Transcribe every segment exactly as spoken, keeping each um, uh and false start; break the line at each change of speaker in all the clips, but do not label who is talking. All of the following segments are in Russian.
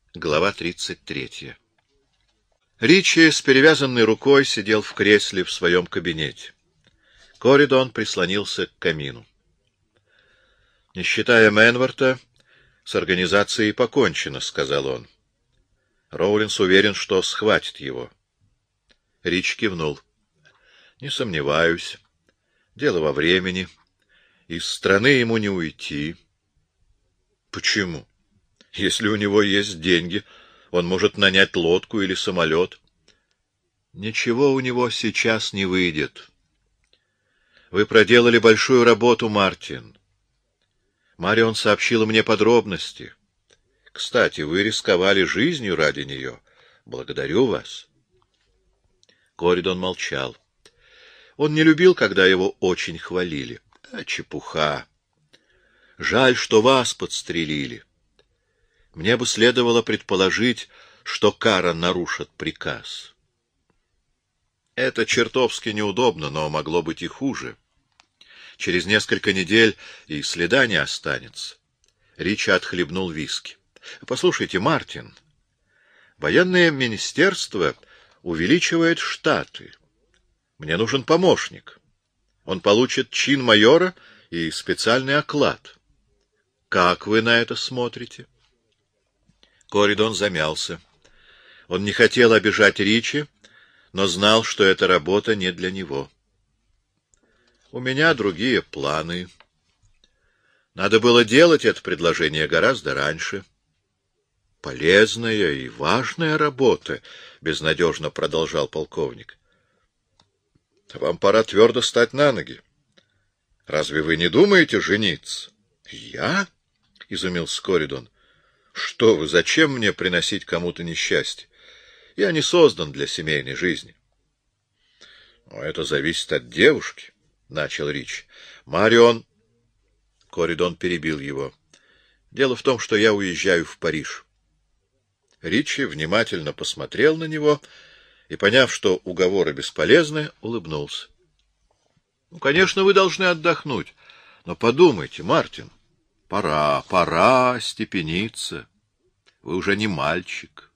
Глава тридцать третья. Ричи с перевязанной рукой сидел в кресле в своем кабинете. Коридон прислонился к камину. «Не считая Мэнворта, с организацией покончено», — сказал он. Роулинс уверен, что схватит его. Ричи кивнул. «Не сомневаюсь. Дело во времени. Из страны ему не уйти». «Почему? Если у него есть деньги, он может нанять лодку или самолет». «Ничего у него сейчас не выйдет. Вы проделали большую работу, Мартин. Марион сообщила мне подробности. Кстати, вы рисковали жизнью ради нее. Благодарю вас». Коридон молчал. Он не любил, когда его очень хвалили. А чепуха. Жаль, что вас подстрелили. Мне бы следовало предположить, что кара нарушит приказ. Это чертовски неудобно, но могло быть и хуже. Через несколько недель и следа не останется. Ричи отхлебнул виски. — Послушайте, Мартин, военное министерство увеличивает штаты. Мне нужен помощник. Он получит чин майора и специальный оклад. Как вы на это смотрите? Коридон замялся. Он не хотел обижать Ричи, но знал, что эта работа не для него. У меня другие планы. Надо было делать это предложение гораздо раньше. Полезная и важная работа, — безнадежно продолжал полковник. Вам пора твердо стать на ноги. Разве вы не думаете жениться? Я? — изумился Коридон. Что вы, зачем мне приносить кому-то несчастье? Я не создан для семейной жизни. Но это зависит от девушки, — начал Ричи. Марион... Коридон перебил его. Дело в том, что я уезжаю в Париж. Ричи внимательно посмотрел на него и, поняв, что уговоры бесполезны, улыбнулся. — Ну, конечно, вы должны отдохнуть. Но подумайте, Мартин, пора, пора степениться. Вы уже не мальчик.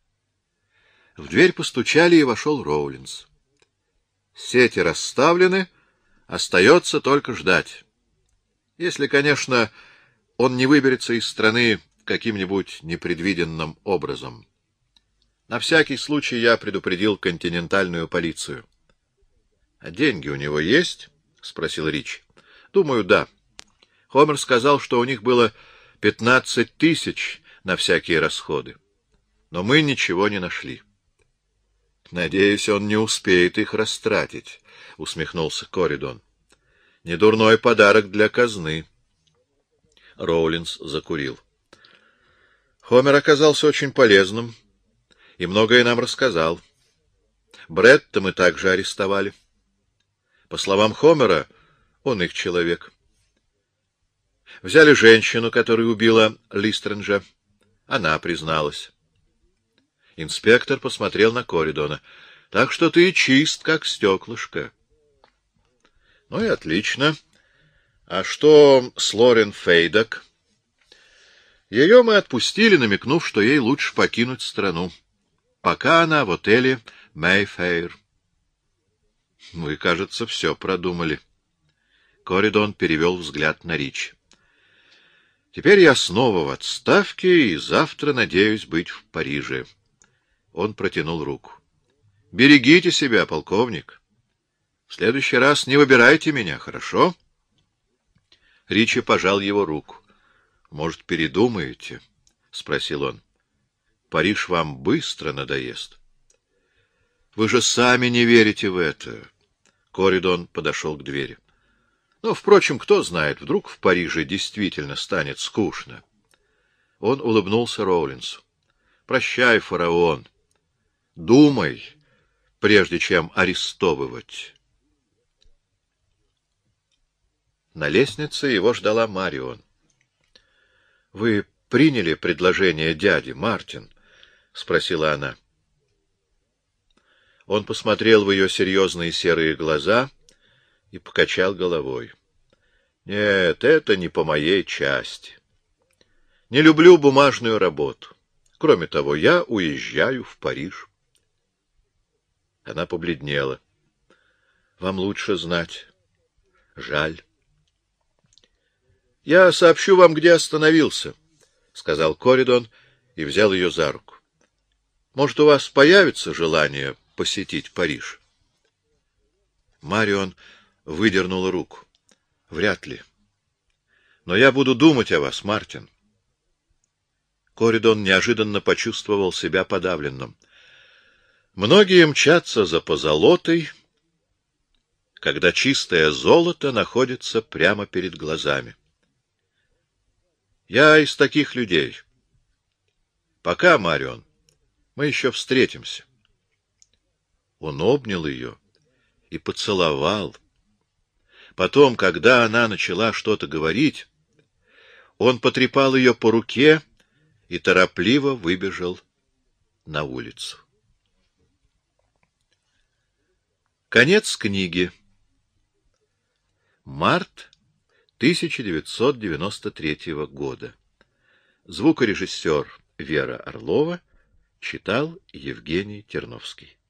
В дверь постучали, и вошел Роулинс. Сети расставлены, остается только ждать. Если, конечно, он не выберется из страны каким-нибудь непредвиденным образом. На всякий случай я предупредил континентальную полицию. — А деньги у него есть? — спросил Ричи. — Думаю, да. Хомер сказал, что у них было пятнадцать тысяч на всякие расходы. Но мы ничего не нашли. — Надеюсь, он не успеет их растратить, — усмехнулся Коридон. — Недурной подарок для казны. Роулинс закурил. Хомер оказался очень полезным и многое нам рассказал. Бретта мы также арестовали. По словам Хомера, он их человек. Взяли женщину, которая убила Листренджа. Она призналась. Инспектор посмотрел на Коридона. — Так что ты чист, как стеклышко. — Ну и отлично. А что с Лорен Фейдок? Ее мы отпустили, намекнув, что ей лучше покинуть страну. Пока она в отеле Мэйфэйр. Вы, кажется, все продумали. Коридон перевел взгляд на Ричи. Теперь я снова в отставке, и завтра надеюсь быть в Париже. Он протянул руку. Берегите себя, полковник. В следующий раз не выбирайте меня, хорошо? Ричи пожал его руку. — Может, передумаете? — спросил он. — Париж вам быстро надоест. — Вы же сами не верите в это. Коридон подошел к двери. — Ну, впрочем, кто знает, вдруг в Париже действительно станет скучно. Он улыбнулся Роулинсу. — Прощай, фараон. Думай, прежде чем арестовывать. На лестнице его ждала Марион. — Вы приняли предложение дяди, Мартин? — спросила она. Он посмотрел в ее серьезные серые глаза и покачал головой. — Нет, это не по моей части. Не люблю бумажную работу. Кроме того, я уезжаю в Париж. Она побледнела. — Вам лучше знать. Жаль. — Я сообщу вам, где остановился, — сказал Коридон и взял ее за руку. — Может, у вас появится желание посетить Париж? Марион выдернула руку. — Вряд ли. Но я буду думать о вас, Мартин. Коридон неожиданно почувствовал себя подавленным. Многие мчатся за позолотой, когда чистое золото находится прямо перед глазами. Я из таких людей. Пока, Марион, мы еще встретимся. Он обнял ее и поцеловал. Потом, когда она начала что-то говорить, он потрепал ее по руке и торопливо выбежал на улицу. Конец книги. Март тысяча девятьсот девяносто третьего года. Звукорежиссер Вера Орлова читал Евгений Терновский.